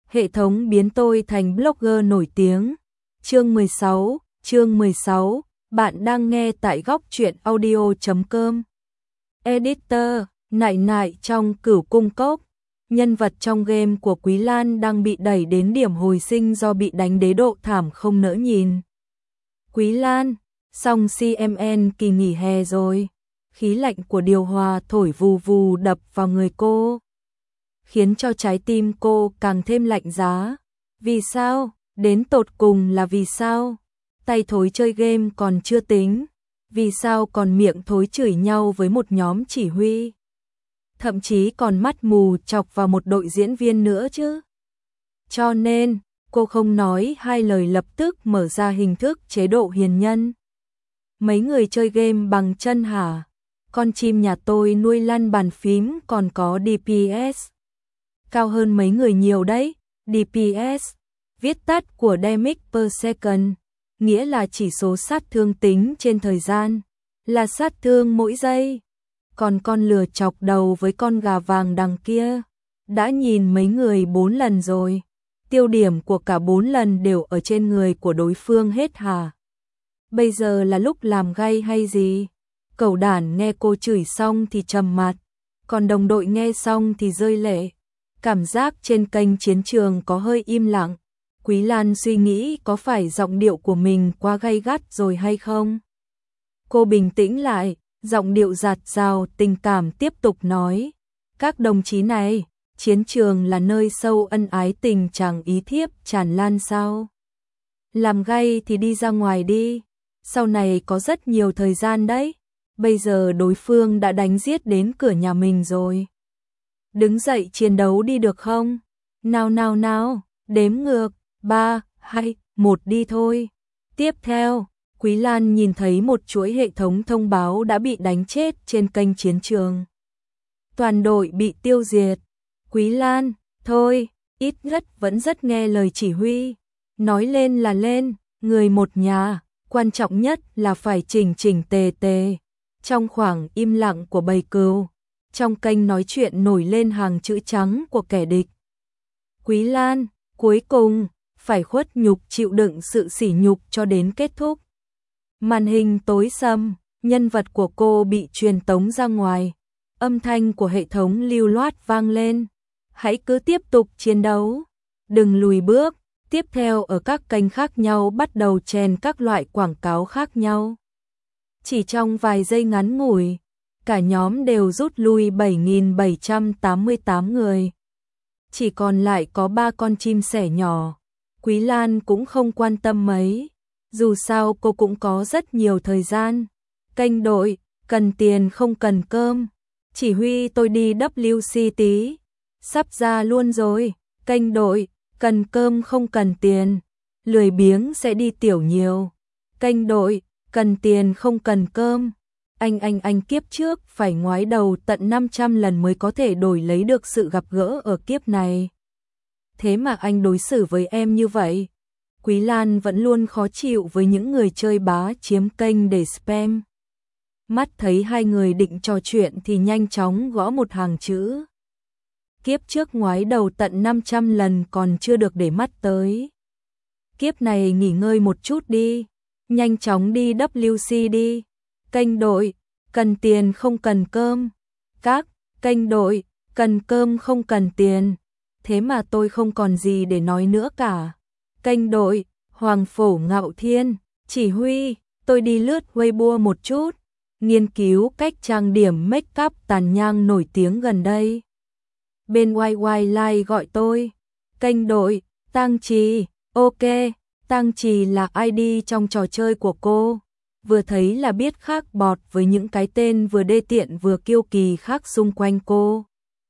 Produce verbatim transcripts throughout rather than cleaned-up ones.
Hệ thống biến tôi thành blogger nổi tiếng. Chương mười sáu, chương mười sáu, bạn đang nghe tại góc truyện audio chấm com. Editor, nại nại trong Cửu Cung Cốc. Nhân vật trong game của Quý Lan đang bị đẩy đến điểm hồi sinh do bị đánh đế độ thảm không nỡ nhìn. Quý Lan, xong xê em en kỳ nghỉ hè rồi. Khí lạnh của điều hòa thổi vù vù đập vào người cô, khiến cho trái tim cô càng thêm lạnh giá. Vì sao? Đến tột cùng là vì sao? Tay thối chơi game còn chưa tính, vì sao còn miệng thối chửi nhau với một nhóm chỉ huy? Thậm chí còn mắt mù chọc vào một đội diễn viên nữa chứ. Cho nên, cô không nói hai lời lập tức mở ra hình thức chế độ hiền nhân. Mấy người chơi game bằng chân hả? Con chim nhà tôi nuôi lăn bàn phím còn có đê pê ét. Cao hơn mấy người nhiều đấy. đê pê ét, viết tắt của Damage per second, nghĩa là chỉ số sát thương tính trên thời gian, là sát thương mỗi giây. Còn con lừa chọc đầu với con gà vàng đằng kia, đã nhìn mấy người bốn lần rồi. Tiêu điểm của cả bốn lần đều ở trên người của đối phương hết hả? Bây giờ là lúc làm gay hay gì? Cẩu đản nghe cô chửi xong thì trầm mặt, còn đồng đội nghe xong thì rơi lệ. Cảm giác trên kênh chiến trường có hơi im lặng. Quý Lan suy nghĩ có phải giọng điệu của mình quá gay gắt rồi hay không? Cô bình tĩnh lại, giọng điệu dạt dào tình cảm tiếp tục nói. Các đồng chí này, chiến trường là nơi sâu ân ái tình chẳng ý thiếp tràn lan sao? Làm gay thì đi ra ngoài đi, sau này có rất nhiều thời gian đấy. Bây giờ đối phương đã đánh giết đến cửa nhà mình rồi. Đứng dậy chiến đấu đi được không? Nào nào nào, đếm ngược, ba, hai, một đi thôi. Tiếp theo, Quý Lan nhìn thấy một chuỗi hệ thống thông báo đã bị đánh chết trên kênh chiến trường. Toàn đội bị tiêu diệt. Quý Lan, thôi, ít nhất vẫn rất nghe lời chỉ huy. Nói lên là lên, người một nhà, quan trọng nhất là phải chỉnh chỉnh tề tề. Trong khoảng im lặng của bầy cừu, trong kênh nói chuyện nổi lên hàng chữ trắng của kẻ địch. Quý Lan, cuối cùng, phải khuất nhục chịu đựng sự sỉ nhục cho đến kết thúc. Màn hình tối sầm, nhân vật của cô bị truyền tống ra ngoài. Âm thanh của hệ thống lưu loát vang lên. Hãy cứ tiếp tục chiến đấu, đừng lùi bước. Tiếp theo ở các kênh khác nhau bắt đầu chèn các loại quảng cáo khác nhau. Chỉ trong vài giây ngắn ngủi, cả nhóm đều rút lui bảy nghìn bảy trăm tám mươi tám người. Chỉ còn lại có ba con chim sẻ nhỏ. Quý Lan cũng không quan tâm mấy, dù sao cô cũng có rất nhiều thời gian. Kênh đội, cần tiền không cần cơm. Chỉ huy tôi đi W C tí. Sắp ra luôn rồi. Kênh đội, cần cơm không cần tiền. Lười biếng sẽ đi tiểu nhiều. Kênh đội, cần tiền không cần cơm. Anh anh anh kiếp trước phải ngoái đầu tận năm trăm lần mới có thể đổi lấy được sự gặp gỡ ở kiếp này. Thế mà anh đối xử với em như vậy. Quý Lan vẫn luôn khó chịu với những người chơi bá chiếm kênh để spam. Mắt thấy hai người định trò chuyện thì nhanh chóng gõ một hàng chữ. Kiếp trước ngoái đầu tận năm trăm lần còn chưa được để mắt tới. Kiếp này nghỉ ngơi một chút đi. Nhanh chóng đi W C đi. Kênh đội, cần tiền không cần cơm. Các, kênh đội, cần cơm không cần tiền. Thế mà tôi không còn gì để nói nữa cả. Kênh đội, Hoàng Phổ Ngạo Thiên, chỉ huy, tôi đi lướt Weibo một chút. Nghiên cứu cách trang điểm make up tàn nhang nổi tiếng gần đây. Bên Y Y Live gọi tôi. Kênh đội, Tang Trì, ok, Tang Trì là i đê trong trò chơi của cô. Vừa thấy là biết khác bọt với những cái tên vừa đê tiện vừa kiêu kỳ khác xung quanh cô.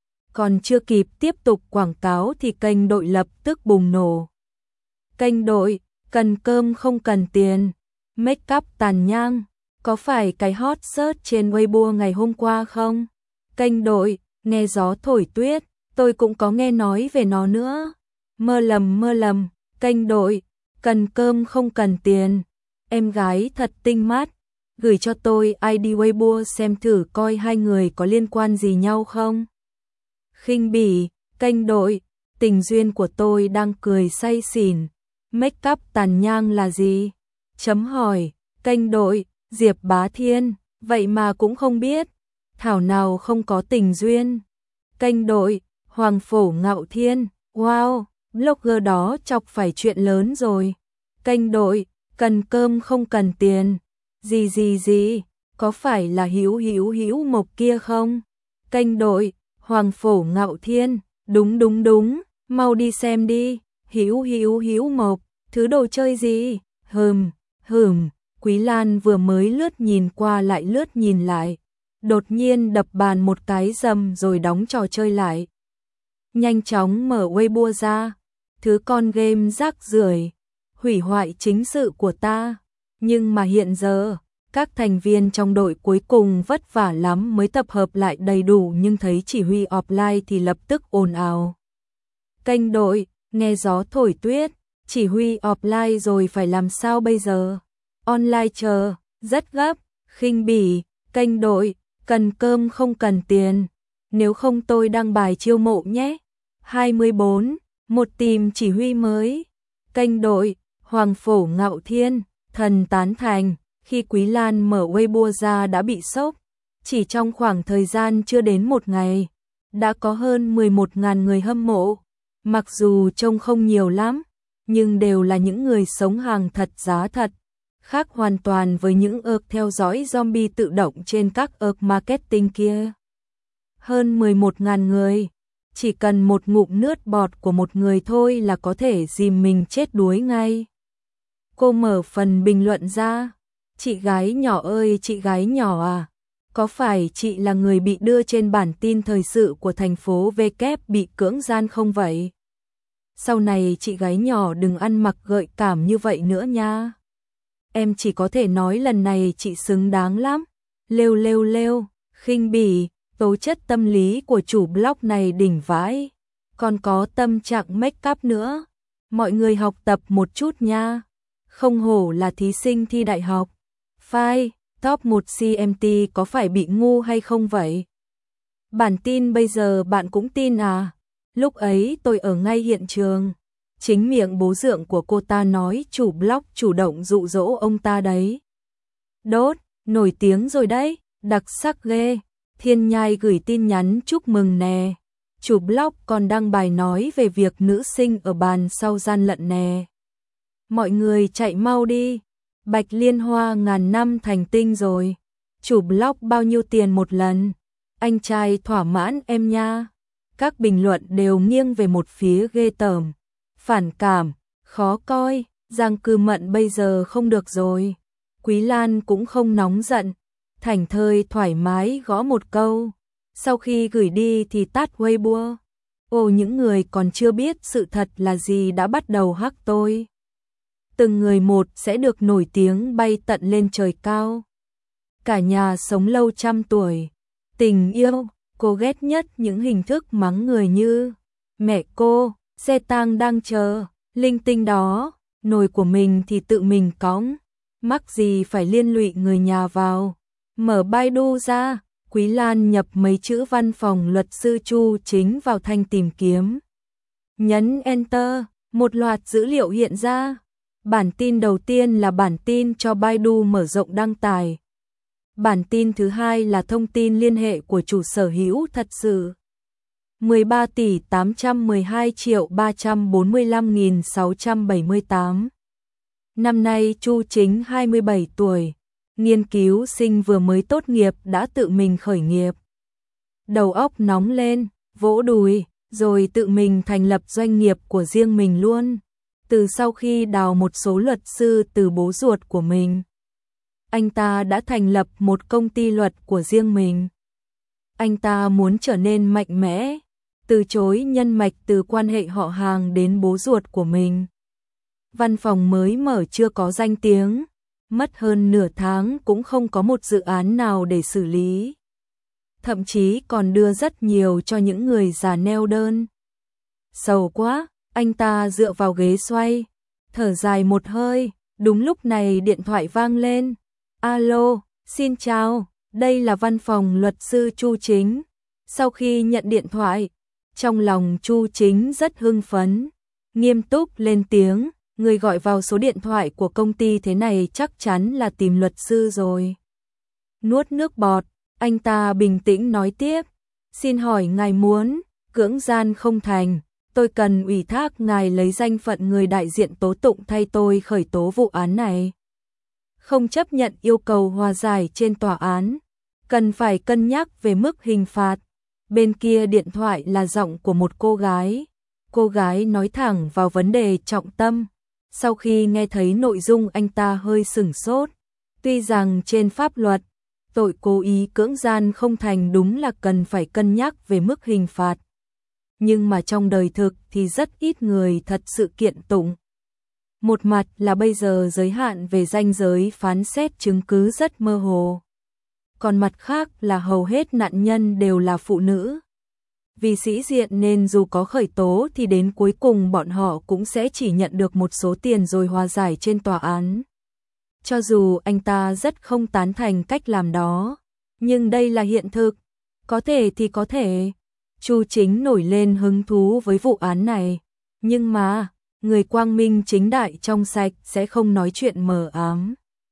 Còn chưa kịp tiếp tục quảng cáo thì kênh đội lập tức bùng nổ. Kênh đội, cần cơm không cần tiền. Make up tàn nhang, có phải cái hot search trên Weibo ngày hôm qua không? Kênh đội, nghe gió thổi tuyết, tôi cũng có nghe nói về nó nữa. Mơ lầm mơ lầm, kênh đội, cần cơm không cần tiền. Em gái thật tinh mắt, gửi cho tôi i đê Weibo xem thử coi hai người có liên quan gì nhau không. Khinh bỉ, kênh đội, Tình duyên của tôi đang cười say xỉn. Make up tàn nhang là gì? Chấm hỏi. Kênh đội, Diệp Bá Thiên, vậy mà cũng không biết. Thảo nào không có tình duyên. Kênh đội, Hoàng Phổ Ngạo Thiên, wow, blogger đó chọc phải chuyện lớn rồi. Kênh đội, cần cơm không cần tiền. Gì gì gì, có phải là Hữu Hữu Hữu Mộc kia không? Kênh đội, Hoàng Phổ Ngạo Thiên, đúng đúng đúng, mau đi xem đi. Hữu Hữu Hữu Mộc, thứ đồ chơi gì? Hừm, hừm, Quý Lan vừa mới lướt nhìn qua lại lướt nhìn lại, đột nhiên đập bàn một cái rầm rồi đóng trò chơi lại. Nhanh chóng mở Weibo ra, thứ con game rác rưởi, hủy hoại chính sự của ta. Nhưng mà hiện giờ, các thành viên trong đội cuối cùng vất vả lắm mới tập hợp lại đầy đủ, nhưng thấy chỉ huy offline thì lập tức ồn ào. Kênh đội, nghe gió thổi tuyết, chỉ huy offline rồi phải làm sao bây giờ? Online chờ, rất gấp, khinh bỉ. Kênh đội, cần cơm không cần tiền, nếu không tôi đăng bài chiêu mộ nhé. hai mươi bốn, một tìm chỉ huy mới. Kênh đội, Hoàng Phổ Ngạo Thiên, thần tán thành. Khi Quý Lan mở Weibo ra đã bị sốc. Chỉ trong khoảng thời gian chưa đến một ngày, đã có hơn mười một nghìn người hâm mộ. Mặc dù trông không nhiều lắm, nhưng đều là những người sống hàng thật giá thật. Khác hoàn toàn với những ợc theo dõi zombie tự động trên các ợc marketing kia. Hơn mười một nghìn người, chỉ cần một ngụm nước bọt của một người thôi là có thể dìm mình chết đuối ngay. Cô mở phần bình luận ra. Chị gái nhỏ ơi, chị gái nhỏ à, có phải chị là người bị đưa trên bản tin thời sự của thành phố V kép bị cưỡng gian không vậy? Sau này chị gái nhỏ đừng ăn mặc gợi cảm như vậy nữa nha. Em chỉ có thể nói lần này chị xứng đáng lắm. Lêu lêu lêu, khinh bỉ, tố chất tâm lý của chủ blog này đỉnh vãi. Còn có tâm trạng make up nữa. Mọi người học tập một chút nha. Không hổ là thí sinh thi đại học. Phai, top một xê em tê có phải bị ngu hay không vậy? Bản tin bây giờ bạn cũng tin à? Lúc ấy tôi ở ngay hiện trường. Chính miệng bố dượng của cô ta nói chủ blog chủ động dụ dỗ ông ta đấy. Đốt, nổi tiếng rồi đấy, đặc sắc ghê. Thiên Nhai gửi tin nhắn chúc mừng nè. Chủ blog còn đăng bài nói về việc nữ sinh ở bàn sau gian lận nè. Mọi người chạy mau đi. Bạch Liên Hoa ngàn năm thành tinh rồi. Chủ blog bao nhiêu tiền một lần? Anh trai thỏa mãn em nha. Các bình luận đều nghiêng về một phía ghê tởm. Phản cảm, khó coi, Giang Cư Mận bây giờ không được rồi. Quý Lan cũng không nóng giận, thảnh thơi thoải mái gõ một câu. Sau khi gửi đi thì tắt Weibo. Ồ, những người còn chưa biết sự thật là gì đã bắt đầu hắc tôi. Từng người một sẽ được nổi tiếng bay tận lên trời cao. Cả nhà sống lâu trăm tuổi. Tình yêu, cô ghét nhất những hình thức mắng người như mẹ cô, xe tang đang chờ, linh tinh đó, nồi của mình thì tự mình cõng, mắc gì phải liên lụy người nhà vào. Mở Baidu ra, Quý Lan nhập mấy chữ văn phòng luật sư Chu Chính vào thanh tìm kiếm. Nhấn Enter, một loạt dữ liệu hiện ra. Bản tin đầu tiên là bản tin cho Baidu mở rộng đăng tải. Bản tin thứ hai là thông tin liên hệ của chủ sở hữu thật sự. mười ba tỷ tám trăm mười hai triệu ba trăm bốn mươi lăm nghìn sáu trăm bảy mươi tám. Năm nay Chu Chính hai mươi bảy tuổi, nghiên cứu sinh vừa mới tốt nghiệp đã tự mình khởi nghiệp. Đầu óc nóng lên, vỗ đùi, rồi tự mình thành lập doanh nghiệp của riêng mình luôn. Từ sau khi đào một số luật sư từ bố ruột của mình, anh ta đã thành lập một công ty luật của riêng mình. Anh ta muốn trở nên mạnh mẽ, từ chối nhân mạch từ quan hệ họ hàng đến bố ruột của mình. Văn phòng mới mở chưa có danh tiếng, mất hơn nửa tháng cũng không có một dự án nào để xử lý. Thậm chí còn đưa rất nhiều cho những người già neo đơn. Sầu quá, anh ta dựa vào ghế xoay, thở dài một hơi, đúng lúc này điện thoại vang lên. Alo, xin chào, đây là văn phòng luật sư Chu Chính. Sau khi nhận điện thoại, Trong lòng Chu Chính rất hưng phấn, nghiêm túc lên tiếng, người gọi vào số điện thoại của công ty thế này chắc chắn là tìm luật sư rồi. Nuốt nước bọt, anh ta bình tĩnh nói tiếp, xin hỏi ngài muốn cưỡng gian không thành, tôi cần ủy thác ngài lấy danh phận người đại diện tố tụng thay tôi khởi tố vụ án này. Không chấp nhận yêu cầu hòa giải trên tòa án, cần phải cân nhắc về mức hình phạt. Bên kia điện thoại là giọng của một cô gái. Cô gái nói thẳng vào vấn đề trọng tâm. Sau khi nghe thấy nội dung anh ta hơi sửng sốt. Tuy rằng trên pháp luật, tội cố ý cưỡng gian không thành đúng là cần phải cân nhắc về mức hình phạt. Nhưng mà trong đời thực thì rất ít người thật sự kiện tụng. Một mặt là bây giờ giới hạn về ranh giới phán xét chứng cứ rất mơ hồ. Còn mặt khác là hầu hết nạn nhân đều là phụ nữ. Vì sĩ diện nên dù có khởi tố thì đến cuối cùng bọn họ cũng sẽ chỉ nhận được một số tiền rồi hòa giải trên tòa án. Cho dù anh ta rất không tán thành cách làm đó, nhưng đây là hiện thực. Có thể thì có thể. Chu Chính nổi lên hứng thú với vụ án này. Nhưng mà, người quang minh chính đại trong sạch sẽ không nói chuyện mờ ám.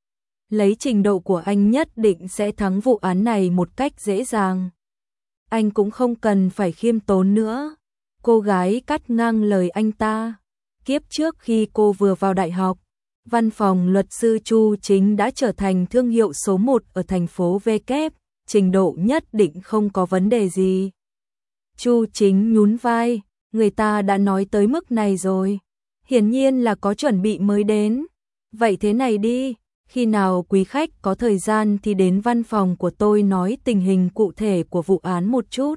Lấy trình độ của anh nhất định sẽ thắng vụ án này một cách dễ dàng. Anh cũng không cần phải khiêm tốn nữa. Cô gái cắt ngang lời anh ta. Kiếp trước khi cô vừa vào đại học, văn phòng luật sư Chu Chính đã trở thành thương hiệu số một ở thành phố V Kép, trình độ nhất định không có vấn đề gì. Chu Chính nhún vai, người ta đã nói tới mức này rồi. Hiển nhiên là có chuẩn bị mới đến. Vậy thế này đi, khi nào quý khách có thời gian thì đến văn phòng của tôi nói tình hình cụ thể của vụ án một chút.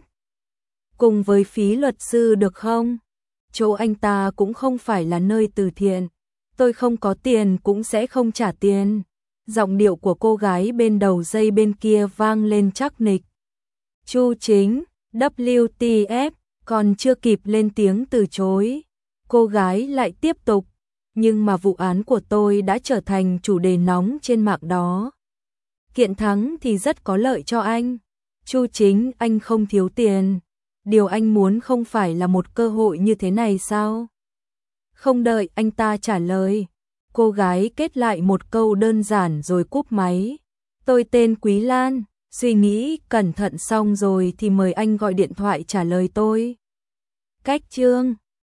Cùng với phí luật sư được không? Chỗ anh ta cũng không phải là nơi từ thiện. Tôi không có tiền cũng sẽ không trả tiền. Giọng điệu của cô gái bên đầu dây bên kia vang lên chắc nịch. Chu Chính, W T F, còn chưa kịp lên tiếng từ chối. Cô gái lại tiếp tục. Nhưng mà vụ án của tôi đã trở thành chủ đề nóng trên mạng đó. Kiện thắng thì rất có lợi cho anh. Chu Chính, anh không thiếu tiền. Điều anh muốn không phải là một cơ hội như thế này sao? Không đợi anh ta trả lời, cô gái kết lại một câu đơn giản rồi cúp máy. Tôi tên Quý Lan, suy nghĩ cẩn thận xong rồi thì mời anh gọi điện thoại trả lời tôi. Cách chương